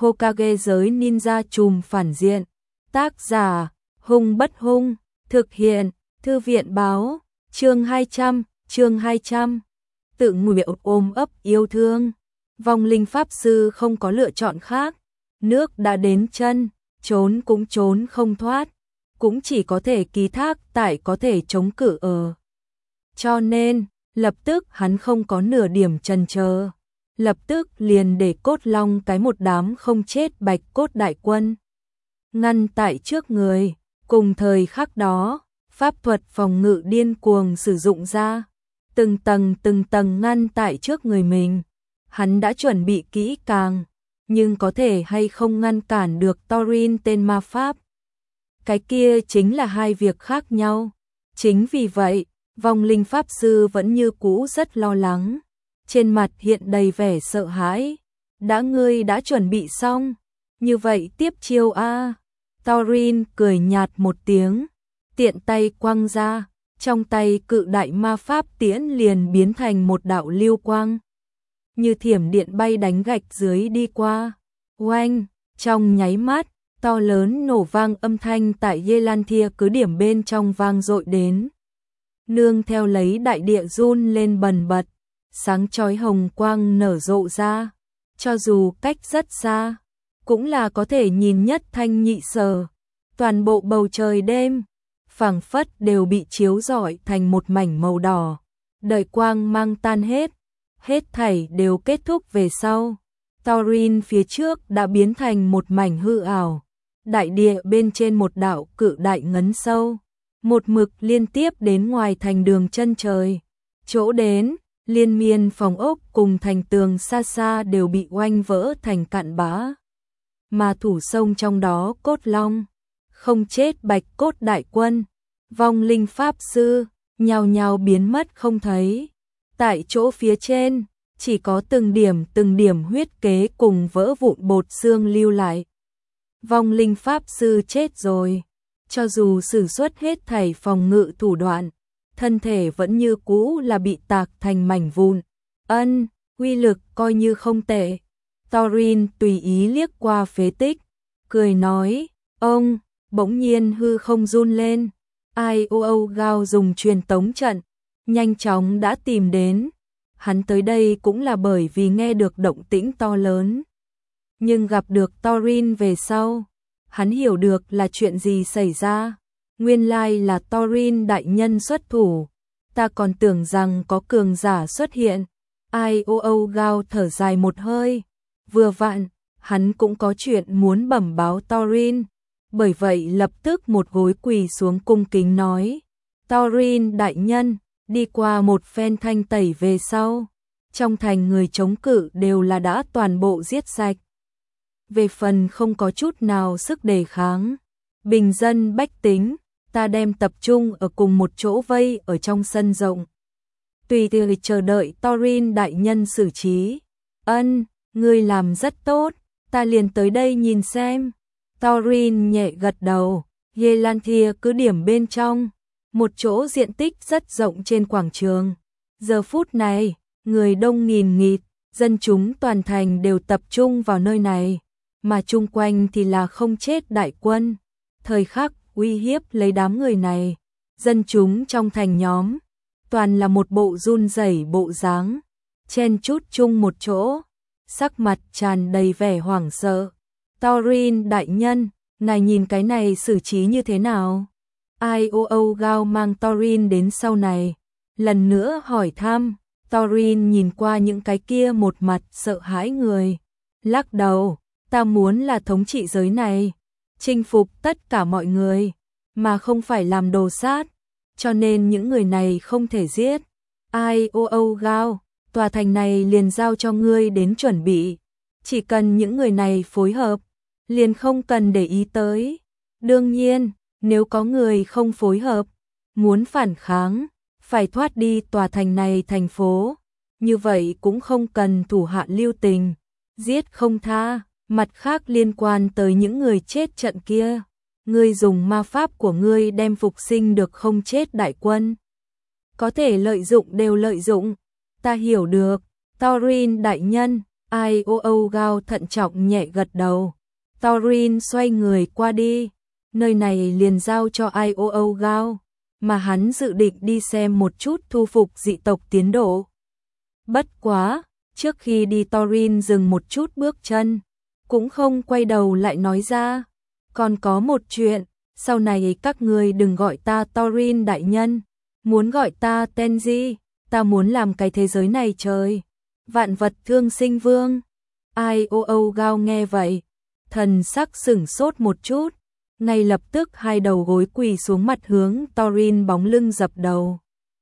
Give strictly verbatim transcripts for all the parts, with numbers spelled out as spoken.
Hokage giới ninja trùm phản diện. Tác giả, Hung Bất Hung, thực hiện, Thư viện báo, chương hai trăm, chương hai trăm. Tự nguyện ôm ấp yêu thương. Vong linh pháp sư không có lựa chọn khác. Nước đã đến chân, trốn cũng trốn không thoát. Cũng chỉ có thể ký thác tại có thể chống cự ở. Cho nên, lập tức hắn không có nửa điểm chần chờ. Lập tức liền để Cốt Long cái một đám không chết Bạch Cốt đại quân ngăn tại trước người. Cùng thời khắc đó, pháp thuật phòng ngự điên cuồng sử dụng ra, từng tầng từng tầng ngăn tại trước người mình. Hắn đã chuẩn bị kỹ càng, nhưng có thể hay không ngăn cản được Thorin tên ma pháp, cái kia chính là hai việc khác nhau. Chính vì vậy, vong linh pháp sư vẫn như cũ rất lo lắng, trên mặt hiện đầy vẻ sợ hãi. Đã ngươi đã chuẩn bị xong, như vậy tiếp chiêu a. Thorin cười nhạt một tiếng, tiện tay quăng ra, trong tay cự đại ma pháp tiễn liền biến thành một đạo lưu quang, như thiểm điện bay đánh gạch dưới đi qua. Oanh, trong nháy mắt, to lớn nổ vang âm thanh tại Yelantia cứ điểm bên trong vang dội đến. Nương theo lấy đại địa run lên bần bật, sáng chói hồng quang nở rộ ra, cho dù cách rất xa, cũng là có thể nhìn nhất thanh nhị sở. Toàn bộ bầu trời đêm, phảng phất đều bị chiếu rọi thành một mảnh màu đỏ. Đợi quang mang tan hết, hết thảy đều kết thúc về sau. Thorin phía trước đã biến thành một mảnh hư ảo. Đại địa bên trên một đạo cự đại ngấn sâu, một mực liên tiếp đến ngoài thành đường chân trời. Chỗ đến, liên miên phòng ốc cùng thành tường xa xa đều bị oanh vỡ thành cạn bã. Mà thủ sông trong đó Cốt Long, không chết Bạch Cốt đại quân, vong linh pháp sư, nhào nhào biến mất không thấy. Tại chỗ phía trên, chỉ có từng điểm từng điểm huyết kế cùng vỡ vụn bột xương lưu lại. Vong linh pháp sư chết rồi, cho dù sử xuất hết thảy phòng ngự thủ đoạn, thân thể vẫn như cũ là bị tạc thành mảnh vụn. Ân, uy lực coi như không tệ. Thorin tùy ý liếc qua phế tích, cười nói, ông, bỗng nhiên hư không run lên. Ai ô ô gao dùng truyền tống trận, nhanh chóng đã tìm đến. Hắn tới đây cũng là bởi vì nghe được động tĩnh to lớn. Nhưng gặp được Thorin về sau, hắn hiểu được là chuyện gì xảy ra. Nguyên lai là Thorin đại nhân xuất thủ, ta còn tưởng rằng có cường giả xuất hiện. Ai ô ô gao thở dài một hơi, vừa vặn, hắn cũng có chuyện muốn bẩm báo Thorin, bởi vậy lập tức một gối quỳ xuống cung kính nói, Thorin đại nhân, đi qua một phen thanh tẩy về sau, trong thành người chống cự đều là đã toàn bộ giết sạch. Về phần không có chút nào sức đề kháng, bình dân bách tính, ta đem tập trung ở cùng một chỗ vây ở trong sân rộng. Tùy từ chờ đợi Thorin đại nhân xử trí. Ân, ngươi làm rất tốt, ta liền tới đây nhìn xem. Thorin nhẹ gật đầu. Yelantia cứ điểm bên trong, một chỗ diện tích rất rộng trên quảng trường. Giờ phút này, người đông nghìn nghịt, dân chúng toàn thành đều tập trung vào nơi này, mà chung quanh thì là không chết đại quân. Thời khắc uy hiếp lấy đám người này, dân chúng trong thành nhóm, toàn là một bộ run rẩy bộ dáng, chen chúc chung một chỗ, sắc mặt tràn đầy vẻ hoảng sợ. Thorin đại nhân, ngài nhìn cái này xử trí như thế nào? Ai ô ô gao mang Thorin đến sau này, lần nữa hỏi thăm. Thorin nhìn qua những cái kia một mặt sợ hãi người, lắc đầu, ta muốn là thống trị giới này, chinh phục tất cả mọi người, mà không phải làm đồ sát, cho nên những người này không thể giết. Ai ô ô gao, tòa thành này liền giao cho ngươi đến chuẩn bị, chỉ cần những người này phối hợp, liền không cần để ý tới. Đương nhiên, nếu có người không phối hợp, muốn phản kháng, phải thoát đi tòa thành này thành phố, như vậy cũng không cần thủ hạ lưu tình, giết không tha. Mặt khác liên quan tới những người chết trận kia, ngươi dùng ma pháp của ngươi đem phục sinh được không chết đại quân. Có thể lợi dụng đều lợi dụng, ta hiểu được. Thorin đại nhân, Ai ô ô Gao thận trọng nhẹ gật đầu. Thorin xoay người qua đi. Nơi này liền giao cho Ai ô ô Gao, mà hắn dự định đi xem một chút thu phục dị tộc tiến độ. Bất quá, trước khi đi Thorin dừng một chút bước chân, cũng không quay đầu lại nói ra. Còn có một chuyện, sau này các người đừng gọi ta Thorin đại nhân, muốn gọi ta Tenji, ta muốn làm cái thế giới này trời. Vạn vật thương sinh vương. Ai ô ô Gao nghe vậy, thần sắc sửng sốt một chút, ngay lập tức hai đầu gối quỳ xuống mặt hướng Thorin bóng lưng dập đầu.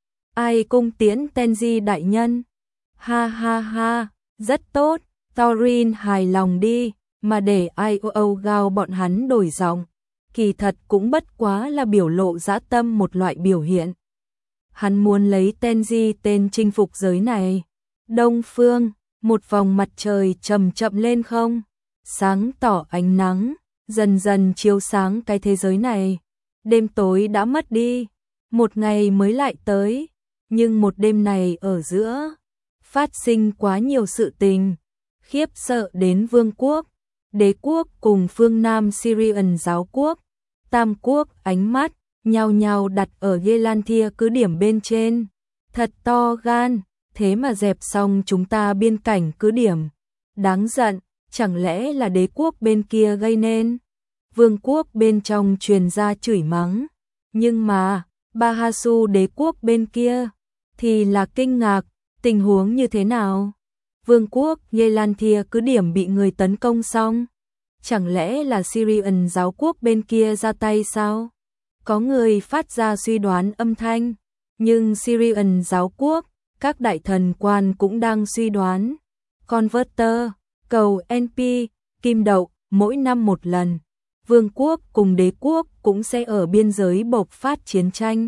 Ai cung tiễn Tenji đại nhân. Ha ha ha, rất tốt, Thorin hài lòng đi, mà để Ai ô ô Gao bọn hắn đổi giọng, kỳ thật cũng bất quá là biểu lộ dã tâm một loại biểu hiện. Hắn muốn lấy Tenji tên chinh phục giới này. Đông phương, một vòng mặt trời chậm chậm lên không, sáng tỏ ánh nắng, dần dần chiếu sáng cái thế giới này. Đêm tối đã mất đi, một ngày mới lại tới, nhưng một đêm này ở giữa, phát sinh quá nhiều sự tình, khiếp sợ đến vương quốc, đế quốc cùng phương Nam Syrian giáo quốc, tam quốc ánh mắt, nhao nhao đặt ở Gelantia cứ điểm bên trên. Thật to gan, thế mà dẹp xong chúng ta biên cảnh cứ điểm. Đáng giận, chẳng lẽ là đế quốc bên kia gây nên? Vương quốc bên trong truyền ra chửi mắng. Nhưng mà, Bahasu đế quốc bên kia, thì là kinh ngạc, tình huống như thế nào? Vương quốc Gelantia cứ điểm bị người tấn công xong. Chẳng lẽ là Syrian giáo quốc bên kia ra tay sao? Có người phát ra suy đoán âm thanh, nhưng Syrian giáo quốc, các đại thần quan cũng đang suy đoán. Converter, cầu en pê, kim đậu, mỗi năm một lần, vương quốc cùng đế quốc cũng sẽ ở biên giới bộc phát chiến tranh.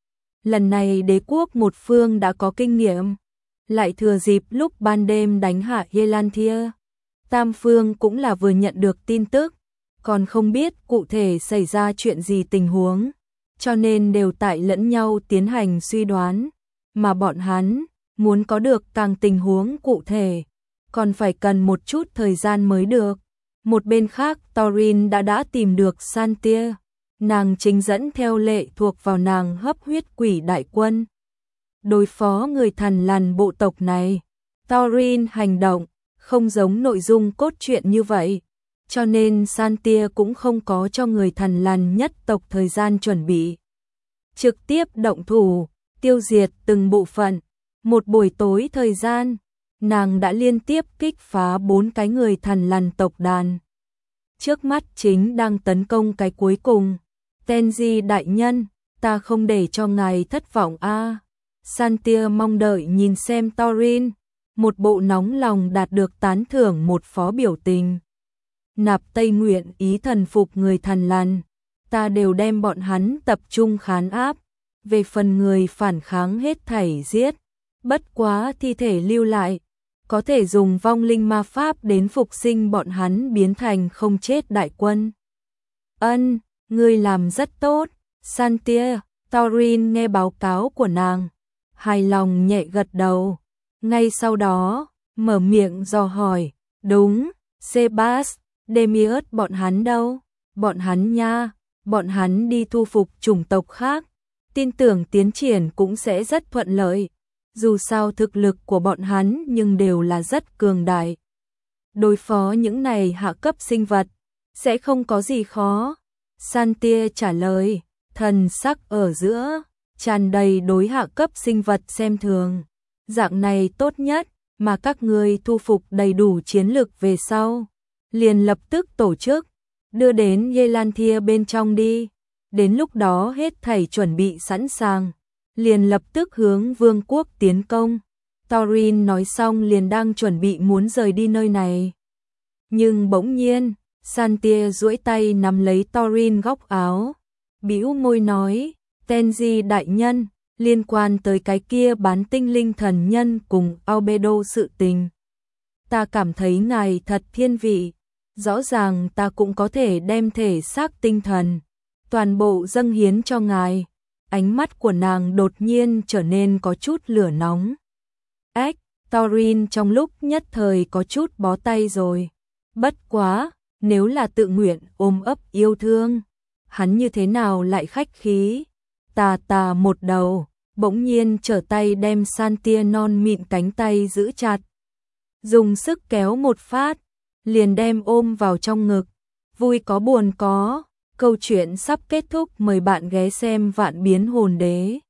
Lần này đế quốc một phương đã có kinh nghiệm, lại thừa dịp lúc ban đêm đánh hạ Gelantia. Tam phương cũng là vừa nhận được tin tức, còn không biết cụ thể xảy ra chuyện gì tình huống, cho nên đều tại lẫn nhau tiến hành suy đoán, mà bọn hắn muốn có được càng tình huống cụ thể, còn phải cần một chút thời gian mới được. Một bên khác Thorin đã đã tìm được Santia, nàng chính dẫn theo lệ thuộc vào nàng hấp huyết quỷ đại quân. Đối phó người Thằn Lằn bộ tộc này, Thorin hành động không giống nội dung cốt truyện như vậy, cho nên Santia cũng không có cho người Thằn Lằn nhất tộc thời gian chuẩn bị. Trực tiếp động thủ, tiêu diệt từng bộ phận, một buổi tối thời gian, nàng đã liên tiếp kích phá bốn cái người Thằn Lằn tộc đàn. Trước mắt chính đang tấn công cái cuối cùng. Tenji đại nhân, ta không để cho ngài thất vọng a. À. Santia mong đợi nhìn xem Thorin, một bộ nóng lòng đạt được tán thưởng một phó biểu tình. Nạp Tây nguyện ý thần phục người Thằn Lằn, ta đều đem bọn hắn tập trung khán áp, về phần người phản kháng hết thảy giết, bất quá thi thể lưu lại, có thể dùng vong linh ma pháp đến phục sinh bọn hắn biến thành không chết đại quân. Ân, ngươi làm rất tốt, Santia. Thorin nghe báo cáo của nàng, hài lòng nhẹ gật đầu. Ngay sau đó, mở miệng dò hỏi, đúng, Sebas, Demiurge bọn hắn đâu? Bọn hắn nha, bọn hắn đi thu phục chủng tộc khác, tin tưởng tiến triển cũng sẽ rất thuận lợi. Dù sao thực lực của bọn hắn nhưng đều là rất cường đại. Đối phó những này hạ cấp sinh vật, sẽ không có gì khó. Santia trả lời, thần sắc ở giữa, tràn đầy đối hạ cấp sinh vật xem thường. Dạng này tốt nhất, mà các ngươi thu phục đầy đủ chiến lực về sau. Liền lập tức tổ chức, đưa đến Gelantia bên trong đi. Đến lúc đó hết thảy chuẩn bị sẵn sàng, liền lập tức hướng vương quốc tiến công. Thorin nói xong liền đang chuẩn bị muốn rời đi nơi này. Nhưng bỗng nhiên, Santia duỗi tay nắm lấy Thorin góc áo, bĩu môi nói, Tenji đại nhân, liên quan tới cái kia bán tinh linh thần nhân cùng Albedo sự tình. Ta cảm thấy ngài thật thiên vị, rõ ràng ta cũng có thể đem thể xác tinh thần, toàn bộ dâng hiến cho ngài. Ánh mắt của nàng đột nhiên trở nên có chút lửa nóng. Ếch, Thorin trong lúc nhất thời có chút bó tay rồi. Bất quá, nếu là tự nguyện ôm ấp yêu thương, hắn như thế nào lại khách khí. Tà tà một đầu, bỗng nhiên trở tay đem san tia non mịn cánh tay giữ chặt. Dùng sức kéo một phát, liền đem ôm vào trong ngực. Vui có buồn có, câu chuyện sắp kết thúc, mời bạn ghé xem Vạn Biến Hồn Đế.